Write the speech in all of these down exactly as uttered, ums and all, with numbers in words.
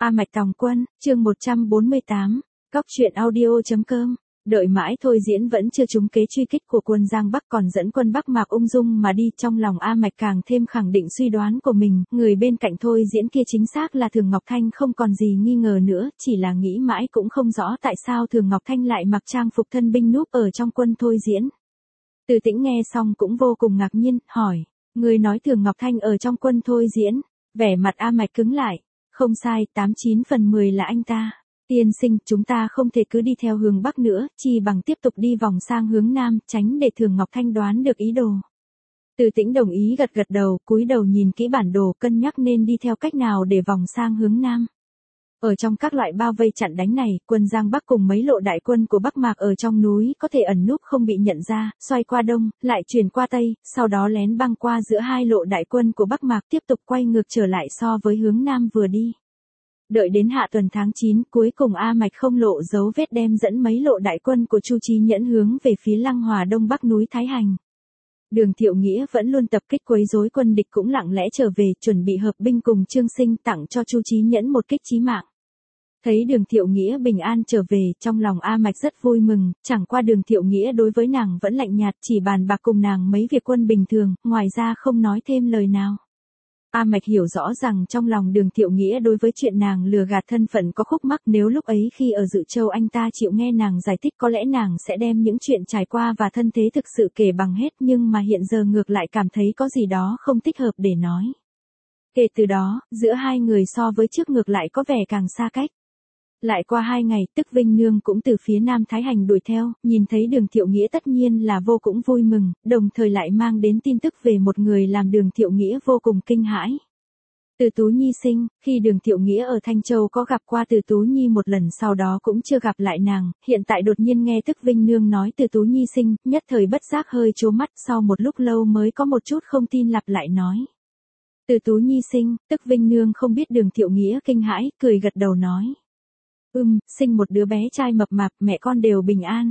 A Mạch Tòng Quân, chương một trăm bốn mươi tám, Cóc truyện audio chấm com. Đợi mãi thôi diễn vẫn chưa trúng kế truy kích của quân Giang Bắc còn dẫn quân Bắc Mạc ung dung mà đi, trong lòng A Mạch càng thêm khẳng định suy đoán của mình, người bên cạnh thôi diễn kia chính xác là Thường Ngọc Thanh, không còn gì nghi ngờ nữa, chỉ là nghĩ mãi cũng không rõ tại sao Thường Ngọc Thanh lại mặc trang phục thân binh núp ở trong quân thôi diễn. Từ Tĩnh nghe xong cũng vô cùng ngạc nhiên, hỏi, người nói Thường Ngọc Thanh ở trong quân thôi diễn? Vẻ mặt A Mạch cứng lại, không sai, tám chín phần mười là anh ta. Tiên sinh, chúng ta không thể cứ đi theo hướng Bắc nữa, chi bằng tiếp tục đi vòng sang hướng Nam, tránh để Thường Ngọc Thanh đoán được ý đồ. Từ Tĩnh đồng ý gật gật đầu, cúi đầu nhìn kỹ bản đồ, cân nhắc nên đi theo cách nào để vòng sang hướng Nam. Ở trong các loại bao vây chặn đánh này, quân Giang Bắc cùng mấy lộ đại quân của Bắc Mạc ở trong núi có thể ẩn núp không bị nhận ra, xoay qua đông, lại chuyển qua tây, sau đó lén băng qua giữa hai lộ đại quân của Bắc Mạc, tiếp tục quay ngược trở lại so với hướng Nam vừa đi. Đợi đến hạ tuần tháng chín, cuối cùng A Mạch không lộ dấu vết đem dẫn mấy lộ đại quân của Chu Chí Nhẫn hướng về phía Lăng Hòa đông bắc núi Thái Hành. Đường Thiệu Nghĩa vẫn luôn tập kích quấy rối quân địch cũng lặng lẽ trở về, chuẩn bị hợp binh cùng Trương Sinh tặng cho Chu Chí Nhẫn một kích chí mạng. Thấy Đường Thiệu Nghĩa bình an trở về, trong lòng A Mạch rất vui mừng, chẳng qua Đường Thiệu Nghĩa đối với nàng vẫn lạnh nhạt, chỉ bàn bạc cùng nàng mấy việc quân bình thường, ngoài ra không nói thêm lời nào. A Mạch hiểu rõ rằng trong lòng Đường Thiệu Nghĩa đối với chuyện nàng lừa gạt thân phận có khúc mắc, nếu lúc ấy khi ở Dự Châu anh ta chịu nghe nàng giải thích có lẽ nàng sẽ đem những chuyện trải qua và thân thế thực sự kể bằng hết, nhưng mà hiện giờ ngược lại cảm thấy có gì đó không thích hợp để nói. Kể từ đó, giữa hai người so với trước ngược lại có vẻ càng xa cách. Lại qua hai ngày, Tức Vinh Nương cũng từ phía Nam Thái Hành đuổi theo, nhìn thấy Đường Thiệu Nghĩa tất nhiên là vô cùng vui mừng, đồng thời lại mang đến tin tức về một người làm Đường Thiệu Nghĩa vô cùng kinh hãi. Từ Tú Nhi sinh, khi Đường Thiệu Nghĩa ở Thanh Châu có gặp qua Từ Tú Nhi một lần, sau đó cũng chưa gặp lại nàng, hiện tại đột nhiên nghe Tức Vinh Nương nói Từ Tú Nhi sinh, nhất thời bất giác hơi trố mắt, sau một lúc lâu mới có một chút không tin lặp lại nói. Từ Tú Nhi sinh, Tức Vinh Nương không biết Đường Thiệu Nghĩa kinh hãi, cười gật đầu nói. Ừm, sinh một đứa bé trai mập mạp, mẹ con đều bình an.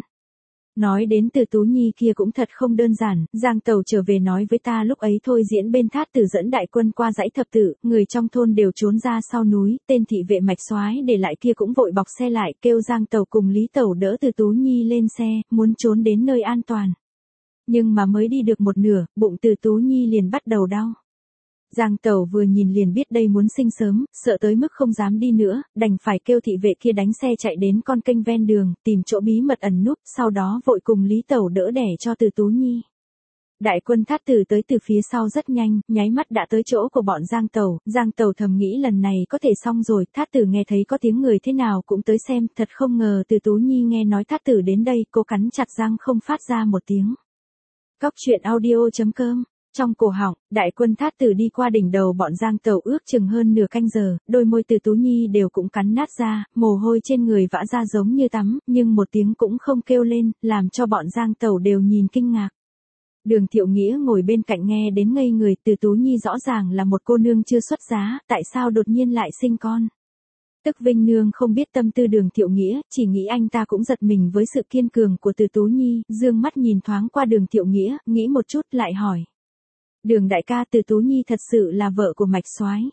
Nói đến Từ Tú Nhi kia cũng thật không đơn giản, Giang Tàu trở về nói với ta lúc ấy thôi diễn bên Thát Tử dẫn đại quân qua dãy thập tử, người trong thôn đều trốn ra sau núi, tên thị vệ Mạch Soái để lại kia cũng vội bọc xe lại, kêu Giang Tàu cùng Lý Tẩu đỡ Từ Tú Nhi lên xe, muốn trốn đến nơi an toàn. Nhưng mà mới đi được một nửa, bụng Từ Tú Nhi liền bắt đầu đau. Giang Tẩu vừa nhìn liền biết đây muốn sinh sớm, sợ tới mức không dám đi nữa, đành phải kêu thị vệ kia đánh xe chạy đến con kênh ven đường, tìm chỗ bí mật ẩn núp, sau đó vội cùng Lý Tẩu đỡ đẻ cho Từ Tú Nhi. Đại quân Thát Tử tới từ phía sau rất nhanh, nháy mắt đã tới chỗ của bọn Giang Tẩu, Giang Tẩu thầm nghĩ lần này có thể xong rồi, Thát Tử nghe thấy có tiếng người thế nào cũng tới xem, thật không ngờ Từ Tú Nhi nghe nói Thát Tử đến đây, cô cắn chặt răng không phát ra một tiếng. Cóc truyện audio chấm com. Trong cổ họng, đại quân Thát Tử đi qua đỉnh đầu bọn Giang Tẩu ước chừng hơn nửa canh giờ, đôi môi Từ Tú Nhi đều cũng cắn nát ra, mồ hôi trên người vã ra giống như tắm, nhưng một tiếng cũng không kêu lên, làm cho bọn Giang Tẩu đều nhìn kinh ngạc. Đường Thiệu Nghĩa ngồi bên cạnh nghe đến ngây người, Từ Tú Nhi rõ ràng là một cô nương chưa xuất giá, tại sao đột nhiên lại sinh con? Tức Vinh Nương không biết tâm tư Đường Thiệu Nghĩa, chỉ nghĩ anh ta cũng giật mình với sự kiên cường của Từ Tú Nhi, dương mắt nhìn thoáng qua Đường Thiệu Nghĩa, nghĩ một chút lại hỏi. Đường đại ca, Từ Tú Nhi thật sự là vợ của Mạch Soái.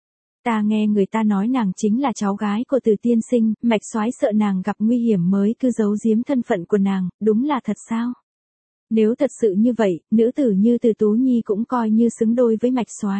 Ta nghe người ta nói nàng chính là cháu gái của Từ tiên sinh, Mạch Soái sợ nàng gặp nguy hiểm mới cứ giấu giếm thân phận của nàng, đúng là thật sao? Nếu thật sự như vậy, nữ tử như Từ Tú Nhi cũng coi như xứng đôi với Mạch Soái.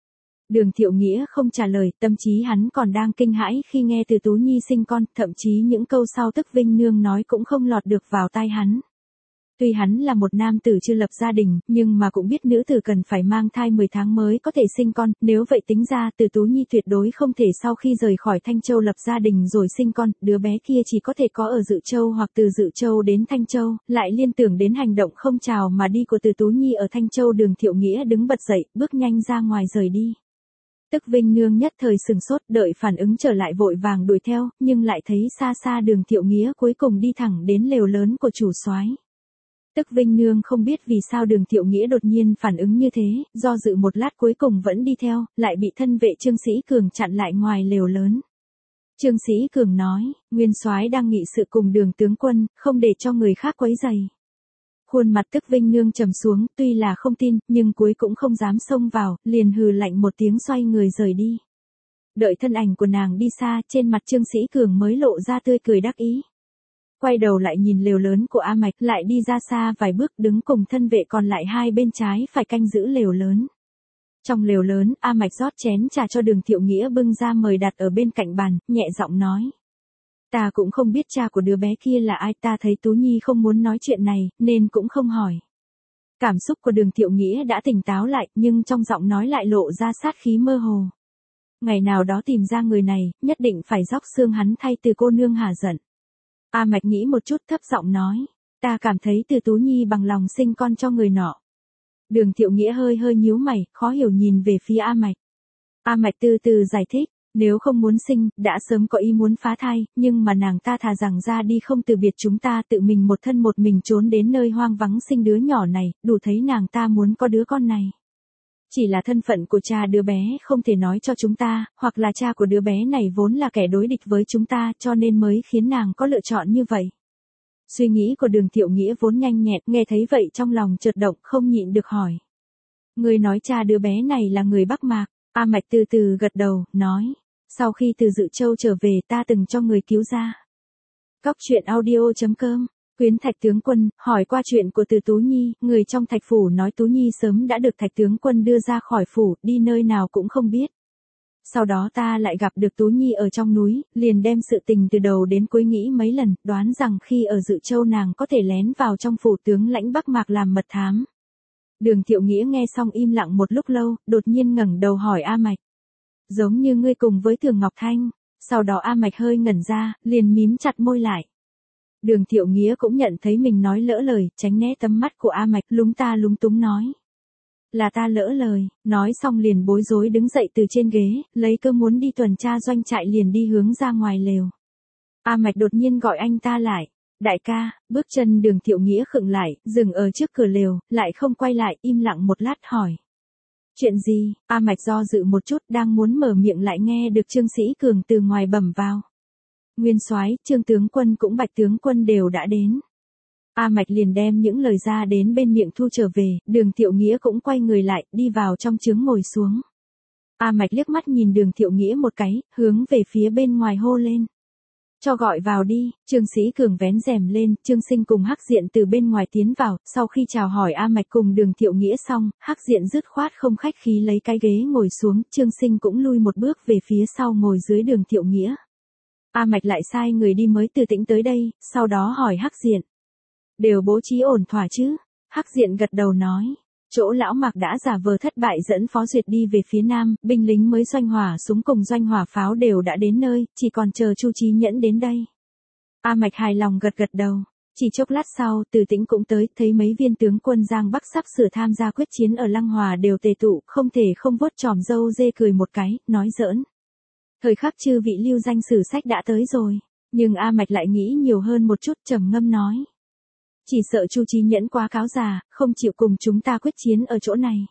Đường Thiệu Nghĩa không trả lời, tâm trí hắn còn đang kinh hãi khi nghe Từ Tú Nhi sinh con, thậm chí những câu sau Tức Vinh Nương nói cũng không lọt được vào tai hắn. Tuy hắn là một nam tử chưa lập gia đình, nhưng mà cũng biết nữ tử cần phải mang thai mười tháng mới có thể sinh con, nếu vậy tính ra Từ Tú Nhi tuyệt đối không thể sau khi rời khỏi Thanh Châu lập gia đình rồi sinh con, đứa bé kia chỉ có thể có ở Dự Châu hoặc từ Dự Châu đến Thanh Châu, lại liên tưởng đến hành động không chào mà đi của Từ Tú Nhi ở Thanh Châu. Đường Thiệu Nghĩa đứng bật dậy, bước nhanh ra ngoài rời đi. Tức Vinh Nương nhất thời sừng sốt, đợi phản ứng trở lại vội vàng đuổi theo, nhưng lại thấy xa xa Đường Thiệu Nghĩa cuối cùng đi thẳng đến lều lớn của chủ soái. Tức Vinh Nương không biết vì sao Đường Thiệu Nghĩa đột nhiên phản ứng như thế, do dự một lát cuối cùng vẫn đi theo, lại bị thân vệ Trương Sĩ Cường chặn lại ngoài lều lớn. Trương Sĩ Cường nói, Nguyên soái đang nghị sự cùng Đường tướng quân, không để cho người khác quấy rầy. Khuôn mặt Tức Vinh Nương trầm xuống, tuy là không tin, nhưng cuối cũng không dám xông vào, liền hừ lạnh một tiếng xoay người rời đi. Đợi thân ảnh của nàng đi xa, trên mặt Trương Sĩ Cường mới lộ ra tươi cười đắc ý. Quay đầu lại nhìn lều lớn của A Mạch, lại đi ra xa vài bước, đứng cùng thân vệ còn lại hai bên trái phải canh giữ lều lớn. Trong lều lớn, A Mạch rót chén trà cho Đường Thiệu Nghĩa bưng ra mời đặt ở bên cạnh bàn, nhẹ giọng nói. Ta cũng không biết cha của đứa bé kia là ai, ta thấy Tú Nhi không muốn nói chuyện này, nên cũng không hỏi. Cảm xúc của Đường Thiệu Nghĩa đã tỉnh táo lại, nhưng trong giọng nói lại lộ ra sát khí mơ hồ. Ngày nào đó tìm ra người này, nhất định phải róc xương hắn thay từ cô nương hà giận. A Mạch nghĩ một chút thấp giọng nói. Ta cảm thấy từ Tú Nhi bằng lòng sinh con cho người nọ. Đường Thiệu Nghĩa hơi hơi nhíu mày, khó hiểu nhìn về phía A Mạch. A Mạch từ từ giải thích. Nếu không muốn sinh, đã sớm có ý muốn phá thai, nhưng mà nàng ta thà rằng ra đi không từ biệt chúng ta, tự mình một thân một mình trốn đến nơi hoang vắng sinh đứa nhỏ này, đủ thấy nàng ta muốn có đứa con này. Chỉ là thân phận của cha đứa bé không thể nói cho chúng ta, hoặc là cha của đứa bé này vốn là kẻ đối địch với chúng ta, cho nên mới khiến nàng có lựa chọn như vậy. Suy nghĩ của Đường Thiệu Nghĩa vốn nhanh nhẹn, nghe thấy vậy trong lòng chợt động, không nhịn được hỏi. Người nói cha đứa bé này là người Bắc Mạc. A Mạch từ từ gật đầu, nói. Sau khi từ Dự Châu trở về ta từng cho người cứu ra. Cóc truyện audio chấm com. Quyến Thạch tướng quân, hỏi qua chuyện của Từ Tú Nhi, người trong Thạch phủ nói Tú Nhi sớm đã được Thạch tướng quân đưa ra khỏi phủ, đi nơi nào cũng không biết. Sau đó ta lại gặp được Tú Nhi ở trong núi, liền đem sự tình từ đầu đến cuối nghĩ mấy lần, đoán rằng khi ở Dự Châu nàng có thể lén vào trong phủ tướng lãnh Bắc Mạc làm mật thám. Đường Thiệu Nghĩa nghe xong im lặng một lúc lâu, đột nhiên ngẩng đầu hỏi A Mạch. Giống như ngươi cùng với Thường Ngọc Thanh. Sau đó A Mạch hơi ngẩn ra, liền mím chặt môi lại. Đường Thiệu Nghĩa cũng nhận thấy mình nói lỡ lời, tránh né tầm mắt của A Mạch, lúng ta lúng túng nói. Là ta lỡ lời, nói xong liền bối rối đứng dậy từ trên ghế, lấy cơ muốn đi tuần tra doanh trại liền đi hướng ra ngoài lều. A Mạch đột nhiên gọi anh ta lại. Đại ca, bước chân Đường Thiệu Nghĩa khựng lại, dừng ở trước cửa lều, lại không quay lại, im lặng một lát hỏi. Chuyện gì? A Mạch do dự một chút, đang muốn mở miệng lại nghe được Trương Sĩ Cường từ ngoài bẩm vào. Nguyên soái, Trương tướng quân cũng Bạch tướng quân đều đã đến. A Mạch liền đem những lời ra đến bên miệng thu trở về, Đường Thiệu Nghĩa cũng quay người lại, đi vào trong trướng ngồi xuống. A Mạch liếc mắt nhìn Đường Thiệu Nghĩa một cái, hướng về phía bên ngoài hô lên. Cho gọi vào đi. Trương Sĩ Cường vén rèm lên, Trương Sinh cùng Hắc Diện từ bên ngoài tiến vào, sau khi chào hỏi A Mạch cùng Đường Thiệu Nghĩa xong, Hắc Diện dứt khoát không khách khí lấy cái ghế ngồi xuống, Trương Sinh cũng lui một bước về phía sau ngồi dưới Đường Thiệu Nghĩa. A Mạch lại sai người đi mới Từ Tĩnh tới đây, sau đó hỏi Hắc Diện. Đều bố trí ổn thỏa chứ? Hắc Diện gật đầu nói. Chỗ lão Mạc đã giả vờ thất bại dẫn Phó Duyệt đi về phía nam, binh lính mới doanh hỏa súng cùng doanh hỏa pháo đều đã đến nơi, chỉ còn chờ Chu Chí Nhẫn đến đây. A Mạch hài lòng gật gật đầu. Chỉ chốc lát sau, Từ Tĩnh cũng tới, thấy mấy viên tướng quân Giang Bắc sắp sửa tham gia quyết chiến ở Lăng Hòa đều tề tụ, không thể không vuốt tròm râu dê cười một cái, nói giỡn. Thời khắc chư vị lưu danh sử sách đã tới rồi, nhưng A Mạch lại nghĩ nhiều hơn một chút, trầm ngâm nói. Chỉ sợ Chu Chí Nhẫn quá cáo già, không chịu cùng chúng ta quyết chiến ở chỗ này.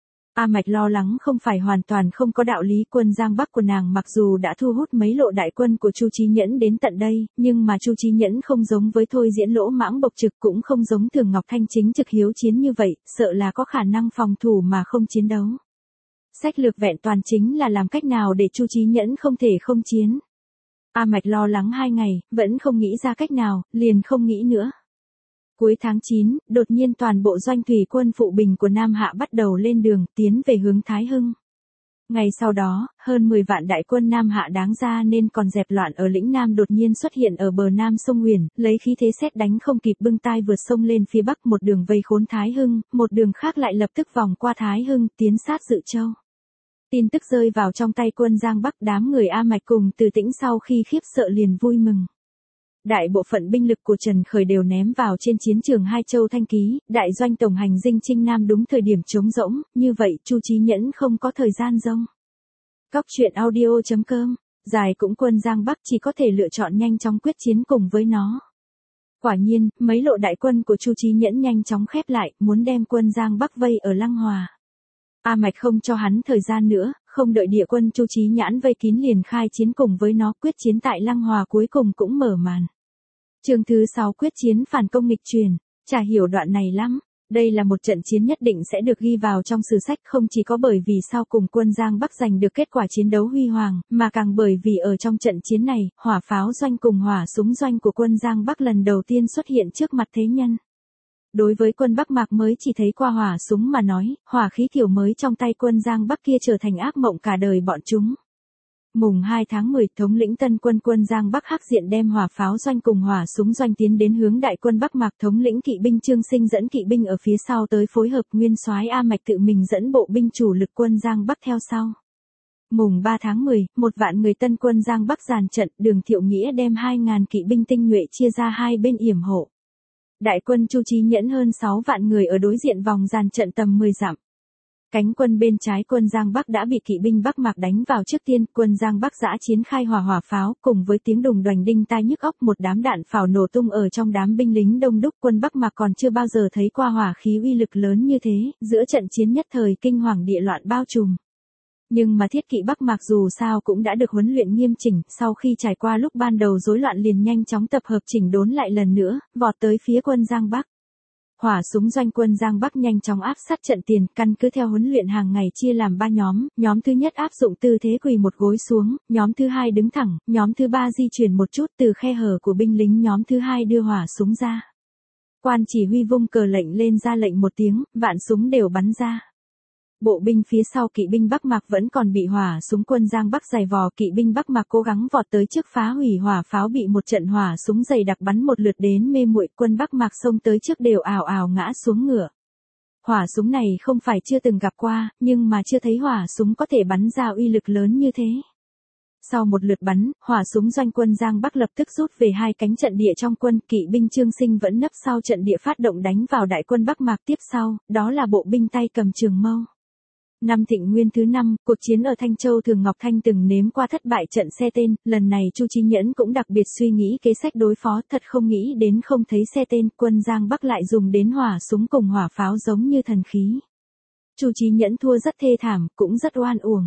A Mạch lo lắng không phải hoàn toàn không có đạo lý, quân Giang Bắc của nàng mặc dù đã thu hút mấy lộ đại quân của Chu Chí Nhẫn đến tận đây, nhưng mà Chu Chí Nhẫn không giống với Thôi Diễn lỗ mãng bộc trực, cũng không giống Thường Ngọc Thanh chính trực hiếu chiến như vậy, sợ là có khả năng phòng thủ mà không chiến đấu. Sách lược vẹn toàn chính là làm cách nào để Chu Chí Nhẫn không thể không chiến. A Mạch lo lắng hai ngày, vẫn không nghĩ ra cách nào, liền không nghĩ nữa. Cuối tháng chín, đột nhiên toàn bộ doanh thủy quân phụ bình của Nam Hạ bắt đầu lên đường, tiến về hướng Thái Hưng. Ngày sau đó, hơn mười vạn đại quân Nam Hạ đáng ra nên còn dẹp loạn ở lĩnh Nam đột nhiên xuất hiện ở bờ Nam sông Huyền, lấy khí thế sét đánh không kịp bưng tai vượt sông lên phía Bắc, một đường vây khốn Thái Hưng, một đường khác lại lập tức vòng qua Thái Hưng, tiến sát Dự Châu. Tin tức rơi vào trong tay quân Giang Bắc, đám người A Mạch cùng Từ Tĩnh sau khi khiếp sợ liền vui mừng. Đại bộ phận binh lực của Trần Khởi đều ném vào trên chiến trường Hai Châu Thanh Ký, đại doanh tổng hành dinh Trinh Nam đúng thời điểm trống rỗng, như vậy Chu Chí Nhẫn không có thời gian rông. Cóc truyện audio chấm com, dài cũng quân Giang Bắc chỉ có thể lựa chọn nhanh chóng quyết chiến cùng với nó. Quả nhiên, mấy lộ đại quân của Chu Chí Nhẫn nhanh chóng khép lại, muốn đem quân Giang Bắc vây ở Lăng Hòa. A Mạch không cho hắn thời gian nữa, không đợi địa quân Chu Chí Nhãn vây kín liền khai chiến cùng với nó, quyết chiến tại Lăng Hòa cuối cùng cũng mở màn. Chương thứ sáu quyết chiến phản công nghịch truyền, chả hiểu đoạn này lắm. Đây là một trận chiến nhất định sẽ được ghi vào trong sử sách, không chỉ có bởi vì sau cùng quân Giang Bắc giành được kết quả chiến đấu huy hoàng, mà càng bởi vì ở trong trận chiến này, hỏa pháo doanh cùng hỏa súng doanh của quân Giang Bắc lần đầu tiên xuất hiện trước mặt thế nhân. Đối với quân Bắc Mạc mới chỉ thấy qua hỏa súng mà nói, hỏa khí kiểu mới trong tay quân Giang Bắc kia trở thành ác mộng cả đời bọn chúng. Mùng hai tháng mười, thống lĩnh tân quân quân Giang Bắc Hắc Diện đem hỏa pháo doanh cùng hỏa súng doanh tiến đến hướng đại quân Bắc Mạc, thống lĩnh kỵ binh Trương Sinh dẫn kỵ binh ở phía sau tới phối hợp, nguyên soái A Mạch tự mình dẫn bộ binh chủ lực quân Giang Bắc theo sau. Mùng ba tháng mười, một vạn người tân quân Giang Bắc dàn trận, Đường Thiệu Nghĩa đem hai ngàn kỵ binh tinh nhuệ chia ra hai bên yểm hộ. Đại quân Chu Chí Nhẫn hơn sáu vạn người ở đối diện vòng dàn trận tầm mười dặm. Cánh quân bên trái quân Giang Bắc đã bị kỵ binh Bắc Mạc đánh vào trước tiên, quân Giang Bắc giã chiến khai hỏa hỏa pháo, cùng với tiếng đùng đoành đinh tai nhức óc, một đám đạn pháo nổ tung ở trong đám binh lính đông đúc. Quân Bắc Mạc còn chưa bao giờ thấy qua hỏa khí uy lực lớn như thế, giữa trận chiến nhất thời kinh hoàng địa loạn bao trùm. Nhưng mà thiết kỵ Bắc Mạc dù sao cũng đã được huấn luyện nghiêm chỉnh, sau khi trải qua lúc ban đầu rối loạn liền nhanh chóng tập hợp chỉnh đốn lại lần nữa, vọt tới phía quân Giang Bắc. Hỏa súng doanh quân Giang Bắc nhanh chóng áp sát trận tiền, căn cứ theo huấn luyện hàng ngày chia làm ba nhóm, nhóm thứ nhất áp dụng tư thế quỳ một gối xuống, nhóm thứ hai đứng thẳng, nhóm thứ ba di chuyển một chút từ khe hở của binh lính, nhóm thứ hai đưa hỏa súng ra. Quan chỉ huy vung cờ lệnh lên ra lệnh một tiếng, vạn súng đều bắn ra. Bộ binh phía sau kỵ binh Bắc Mạc vẫn còn bị hỏa súng quân Giang Bắc giày vò, kỵ binh Bắc Mạc cố gắng vọt tới trước phá hủy hỏa pháo, bị một trận hỏa súng dày đặc bắn một lượt đến mê muội, quân Bắc Mạc xông tới trước đều ào ào ngã xuống ngựa. Hỏa súng này không phải chưa từng gặp qua, nhưng mà chưa thấy hỏa súng có thể bắn ra uy lực lớn như thế. Sau một lượt bắn, hỏa súng doanh quân Giang Bắc lập tức rút về hai cánh trận địa trong quân, kỵ binh Trương Sinh vẫn nấp sau trận địa phát động đánh vào đại quân Bắc Mạc tiếp sau, đó là bộ binh tay cầm trường mâu. Năm Thịnh Nguyên thứ năm, cuộc chiến ở Thanh Châu Thường Ngọc Thanh từng nếm qua thất bại trận xe tên, lần này Chu Chí Nhẫn cũng đặc biệt suy nghĩ kế sách đối phó, thật không nghĩ đến không thấy xe tên, quân Giang Bắc lại dùng đến hỏa súng cùng hỏa pháo giống như thần khí. Chu Chí Nhẫn thua rất thê thảm, cũng rất oan uổng.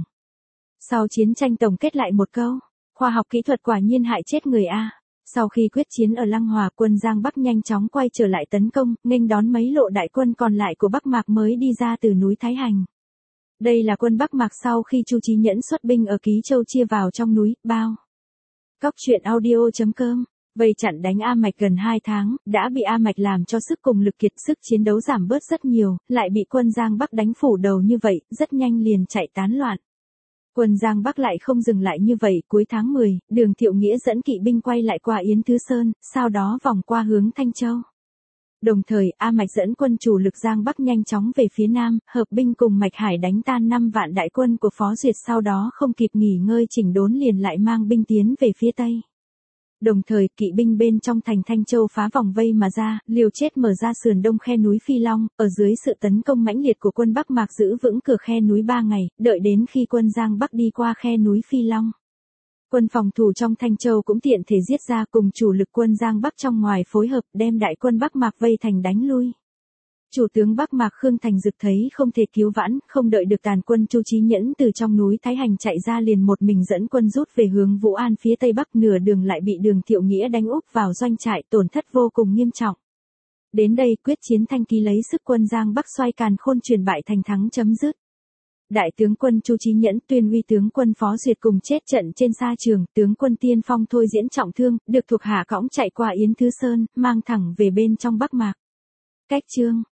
Sau chiến tranh tổng kết lại một câu, khoa học kỹ thuật quả nhiên hại chết người a. Sau khi quyết chiến ở Lăng Hòa, quân Giang Bắc nhanh chóng quay trở lại tấn công, nghênh đón mấy lộ đại quân còn lại của Bắc Mạc mới đi ra từ núi Thái Hành. Đây là quân Bắc Mạc sau khi Chu Chí Nhẫn xuất binh ở Ký Châu chia vào trong núi, bao. Cóc truyện audio chấm com, vây chặn đánh A Mạch gần hai tháng, đã bị A Mạch làm cho sức cùng lực kiệt, sức chiến đấu giảm bớt rất nhiều, lại bị quân Giang Bắc đánh phủ đầu như vậy, rất nhanh liền chạy tán loạn. Quân Giang Bắc lại không dừng lại như vậy, cuối tháng mười, Đường Thiệu Nghĩa dẫn kỵ binh quay lại qua Yến Thứ Sơn, sau đó vòng qua hướng Thanh Châu. Đồng thời, A Mạch dẫn quân chủ lực Giang Bắc nhanh chóng về phía Nam, hợp binh cùng Mạch Hải đánh tan năm vạn đại quân của Phó Duyệt, sau đó không kịp nghỉ ngơi chỉnh đốn liền lại mang binh tiến về phía Tây. Đồng thời, kỵ binh bên trong thành Thanh Châu phá vòng vây mà ra, liều chết mở ra sườn đông khe núi Phi Long, ở dưới sự tấn công mãnh liệt của quân Bắc Mạc giữ vững cửa khe núi ba ngày, đợi đến khi quân Giang Bắc đi qua khe núi Phi Long. Quân phòng thủ trong Thanh Châu cũng tiện thể giết ra, cùng chủ lực quân Giang Bắc trong ngoài phối hợp đem đại quân Bắc Mạc vây thành đánh lui. Chủ tướng Bắc Mạc Khương Thành Dực thấy không thể cứu vãn, không đợi được tàn quân Chu Chí Nhẫn từ trong núi Thái Hành chạy ra liền một mình dẫn quân rút về hướng Vũ An phía tây bắc, nửa đường lại bị Đường Thiệu Nghĩa đánh úp vào doanh trại, tổn thất vô cùng nghiêm trọng. Đến đây quyết chiến Thanh Ký lấy sức quân Giang Bắc xoay càn khôn chuyển bại thành thắng chấm dứt. Đại tướng quân Chu Chí Nhẫn tuyên uy tướng quân Phó Duyệt cùng chết trận trên sa trường, tướng quân Tiên Phong Thôi Diễn trọng thương, được thuộc hạ cõng chạy qua Yến Thứ Sơn, mang thẳng về bên trong Bắc Mạc. Cách chương